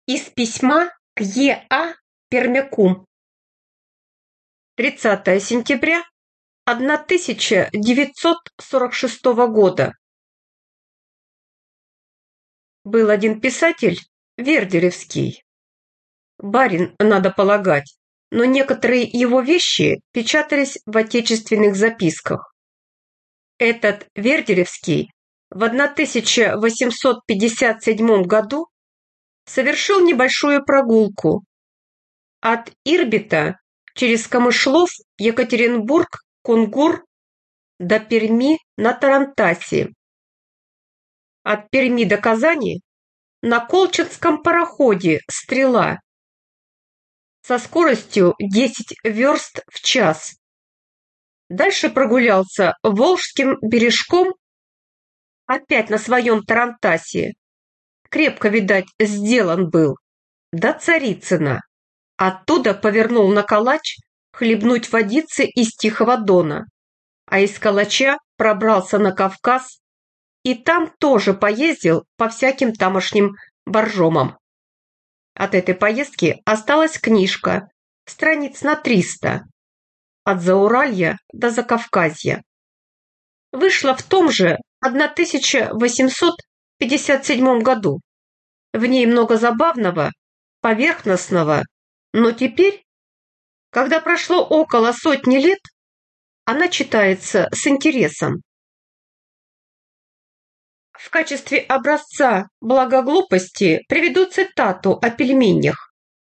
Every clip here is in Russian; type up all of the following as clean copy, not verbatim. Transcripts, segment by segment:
Из письма к Е.А. Пермяку. 30 сентября 1946 года. Был один писатель, Вердеревский. Барин, надо полагать, но некоторые его вещи печатались в отечественных записках. Этот Вердеревский в 1857 году совершил небольшую прогулку от Ирбита через Камышлов, Екатеринбург, Кунгур до Перми на Тарантасе. От Перми до Казани на колчинском пароходе «Стрела» со скоростью 10 верст в час. Дальше прогулялся Волжским бережком, опять на своем Тарантасе. Крепко, видать, сделан был, до Царицына. Оттуда повернул на Калач хлебнуть водицы из Тихого Дона, а из Калача пробрался на Кавказ и там тоже поездил по всяким тамошним боржомам. От этой поездки осталась книжка, страниц на 300, от Зауралья до Закавказья. Вышла в том же 1857 году. В ней много забавного, поверхностного, но теперь, когда прошло около сотни лет, она читается с интересом. В качестве образца благоглупости приведу цитату о пельменях.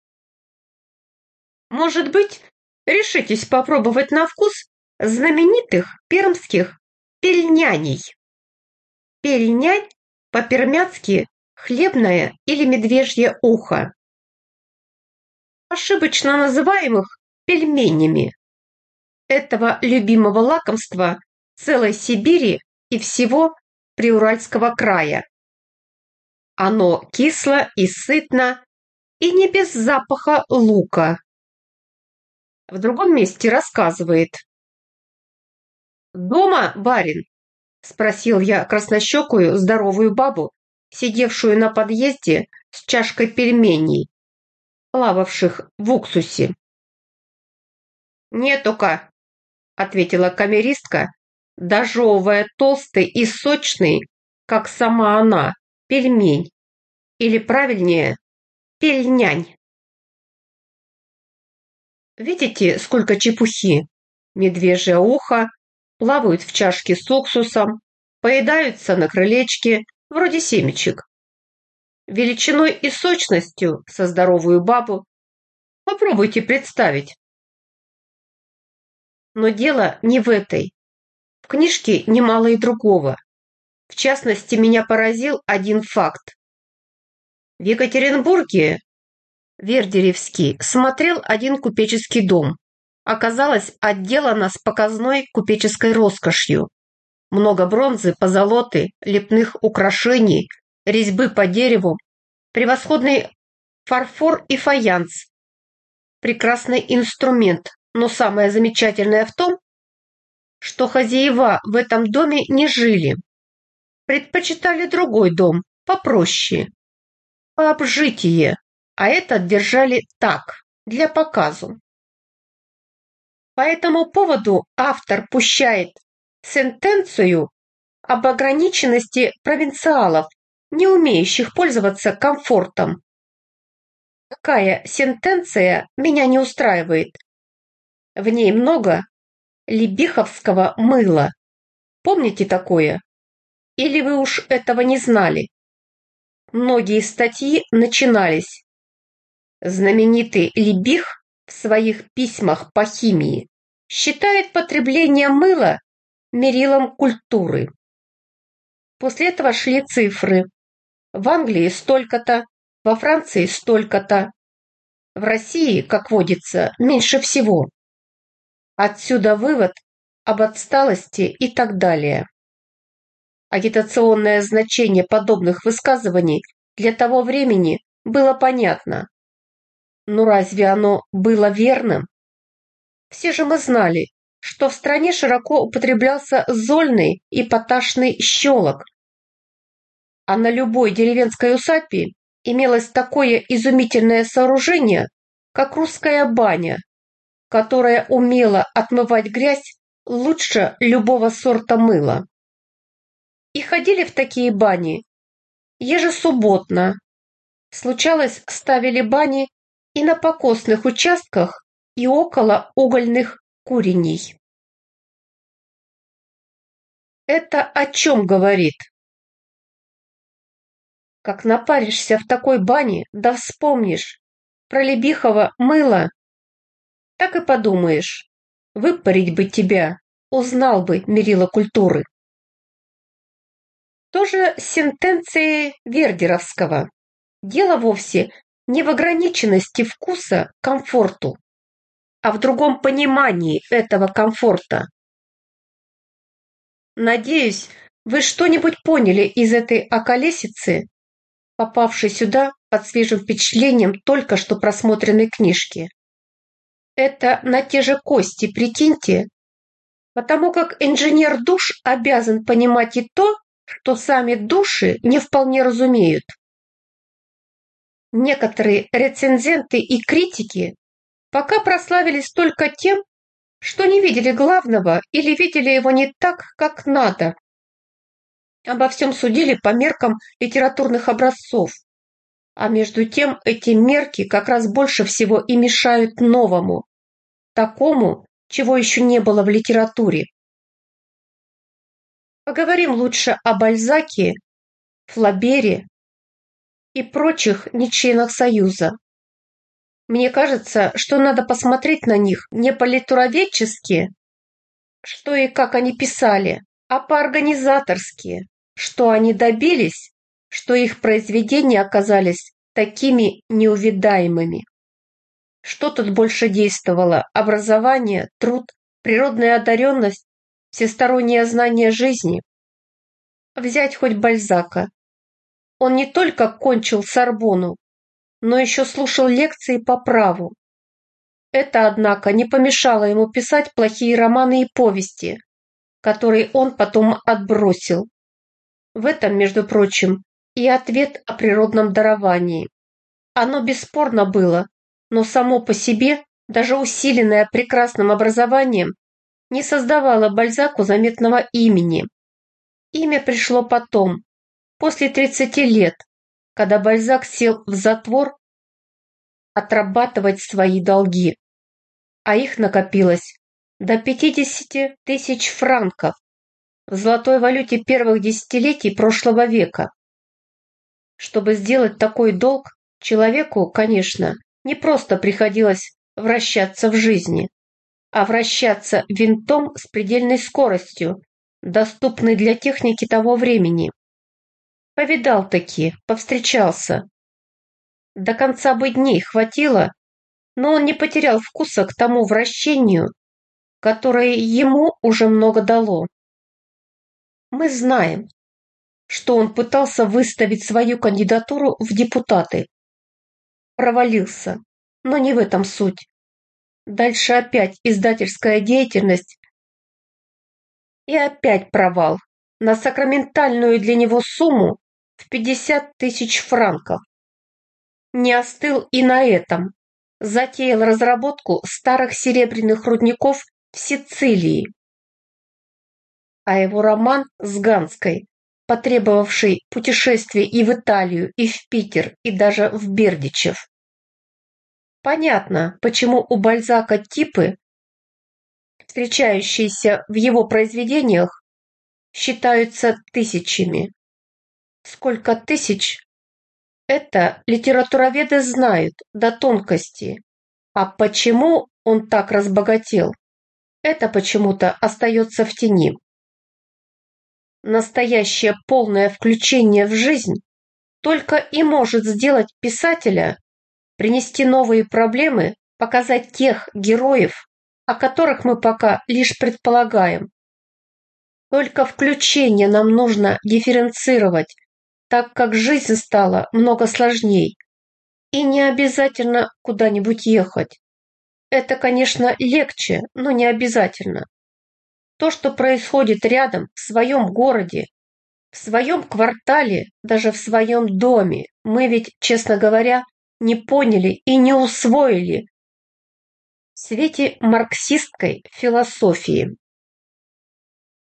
Может быть, решитесь попробовать на вкус знаменитых пермских пельняней. Пельнянь по-пермяцки хлебное или медвежье ухо, ошибочно называемых пельменями. Этого любимого лакомства целой Сибири и всего Приуральского края. Оно кисло и сытно, и не без запаха лука. В другом месте рассказывает. «Дома, барин?» – спросил я краснощекую здоровую бабу, сидевшую на подъезде с чашкой пельменей, плававших в уксусе. «Нету-ка», – ответила камеристка, дожевывая толстый и сочный, как сама она, пельмень, или правильнее, пельнянь. Видите, сколько чепухи? Медвежье ухо, плавают в чашке с уксусом, поедаются на крылечке, вроде семечек. Величиной и сочностью со здоровую бабу попробуйте представить. Но дело не в этой. В книжке немало и другого. В частности, меня поразил один факт. В Екатеринбурге Вердеревский смотрел один купеческий дом. Оказалось, отделано с показной купеческой роскошью. Много бронзы, позолоты, лепных украшений, резьбы по дереву, превосходный фарфор и фаянс. Прекрасный инструмент, но самое замечательное в том, что хозяева в этом доме не жили. Предпочитали другой дом, попроще, пообжитие, а этот держали так, для показу. По этому поводу автор пущает сентенцию об ограниченности провинциалов, не умеющих пользоваться комфортом. Такая сентенция меня не устраивает. В ней много либиховского мыла. Помните такое? Или вы уж этого не знали? Многие статьи начинались. Знаменитый Либих в своих письмах по химии считает потребление мыла мерилом культуры. После этого шли цифры. В Англии столько-то, во Франции столько-то. В России, как водится, меньше всего. Отсюда вывод об отсталости и так далее. Агитационное значение подобных высказываний для того времени было понятно. Но разве оно было верным? Все же мы знали, что в стране широко употреблялся зольный и поташный щелок, а на любой деревенской усадьбе имелось такое изумительное сооружение, как русская баня, которая умела отмывать грязь лучше любого сорта мыла. И ходили в такие бани ежесубботно. Случалось, ставили бани и на покосных участках, и около угольных курений. Это о чем говорит? Как напаришься в такой бане, да вспомнишь про Лебихова мыло, так и подумаешь, выпарить бы тебя, узнал бы мерило культуры. Тоже сентенции Вердеровского. Дело вовсе не в ограниченности вкуса к комфорту, а в другом понимании этого комфорта. Надеюсь, вы что-нибудь поняли из этой околесицы, попавшей сюда под свежим впечатлением только что просмотренной книжки. Это на те же кости, прикиньте, потому как инженер душ обязан понимать и то, что сами души не вполне разумеют. Некоторые рецензенты и критики пока прославились только тем, что не видели главного или видели его не так, как надо. Обо всем судили по меркам литературных образцов. А между тем эти мерки как раз больше всего и мешают новому, такому, чего еще не было в литературе. Поговорим лучше о Бальзаке, Флабере и прочих нечленах Союза. Мне кажется, что надо посмотреть на них не политуроведчески, что и как они писали, а по-организаторски, что они добились, что их произведения оказались такими неувидаемыми. Что тут больше действовало? Образование, труд, природная одаренность, всестороннее знание жизни? Взять хоть Бальзака. Он не только кончил Сорбонну, но еще слушал лекции по праву. Это, однако, не помешало ему писать плохие романы и повести, которые он потом отбросил. В этом, между прочим, и ответ о природном даровании. Оно бесспорно было, но само по себе, даже усиленное прекрасным образованием, не создавало Бальзаку заметного имени. Имя пришло потом, после 30 лет, когда Бальзак сел в затвор отрабатывать свои долги, а их накопилось до 50 тысяч франков в золотой валюте первых десятилетий прошлого века. Чтобы сделать такой долг, человеку, конечно, не просто приходилось вращаться в жизни, а вращаться винтом с предельной скоростью, доступной для техники того времени. Повидал таки, повстречался. До конца бы дней хватило, но он не потерял вкуса к тому вращению, которое ему уже много дало. Мы знаем, что он пытался выставить свою кандидатуру в депутаты. Провалился, но не в этом суть. Дальше опять издательская деятельность и опять провал на сакраментальную для него сумму в 50 тысяч франков. Не остыл и на этом. Затеял разработку старых серебряных рудников в Сицилии. А его роман с Ганской, потребовавший путешествий и в Италию, и в Питер, и даже в Бердичев. Понятно, почему у Бальзака типы, встречающиеся в его произведениях, считаются тысячами. Сколько тысяч? Это литературоведы знают до тонкости. А почему он так разбогател? Это почему-то остается в тени. Настоящее полное включение в жизнь только и может сделать писателя, принести новые проблемы, показать тех героев, о которых мы пока лишь предполагаем. Только включение нам нужно дифференцировать, так как жизнь стала много сложней. И не обязательно куда-нибудь ехать. Это, конечно, легче, но не обязательно. То, что происходит рядом, в своем городе, в В своем квартале, даже в своем доме мы ведь, честно говоря, не поняли и не усвоили в свете марксистской философии.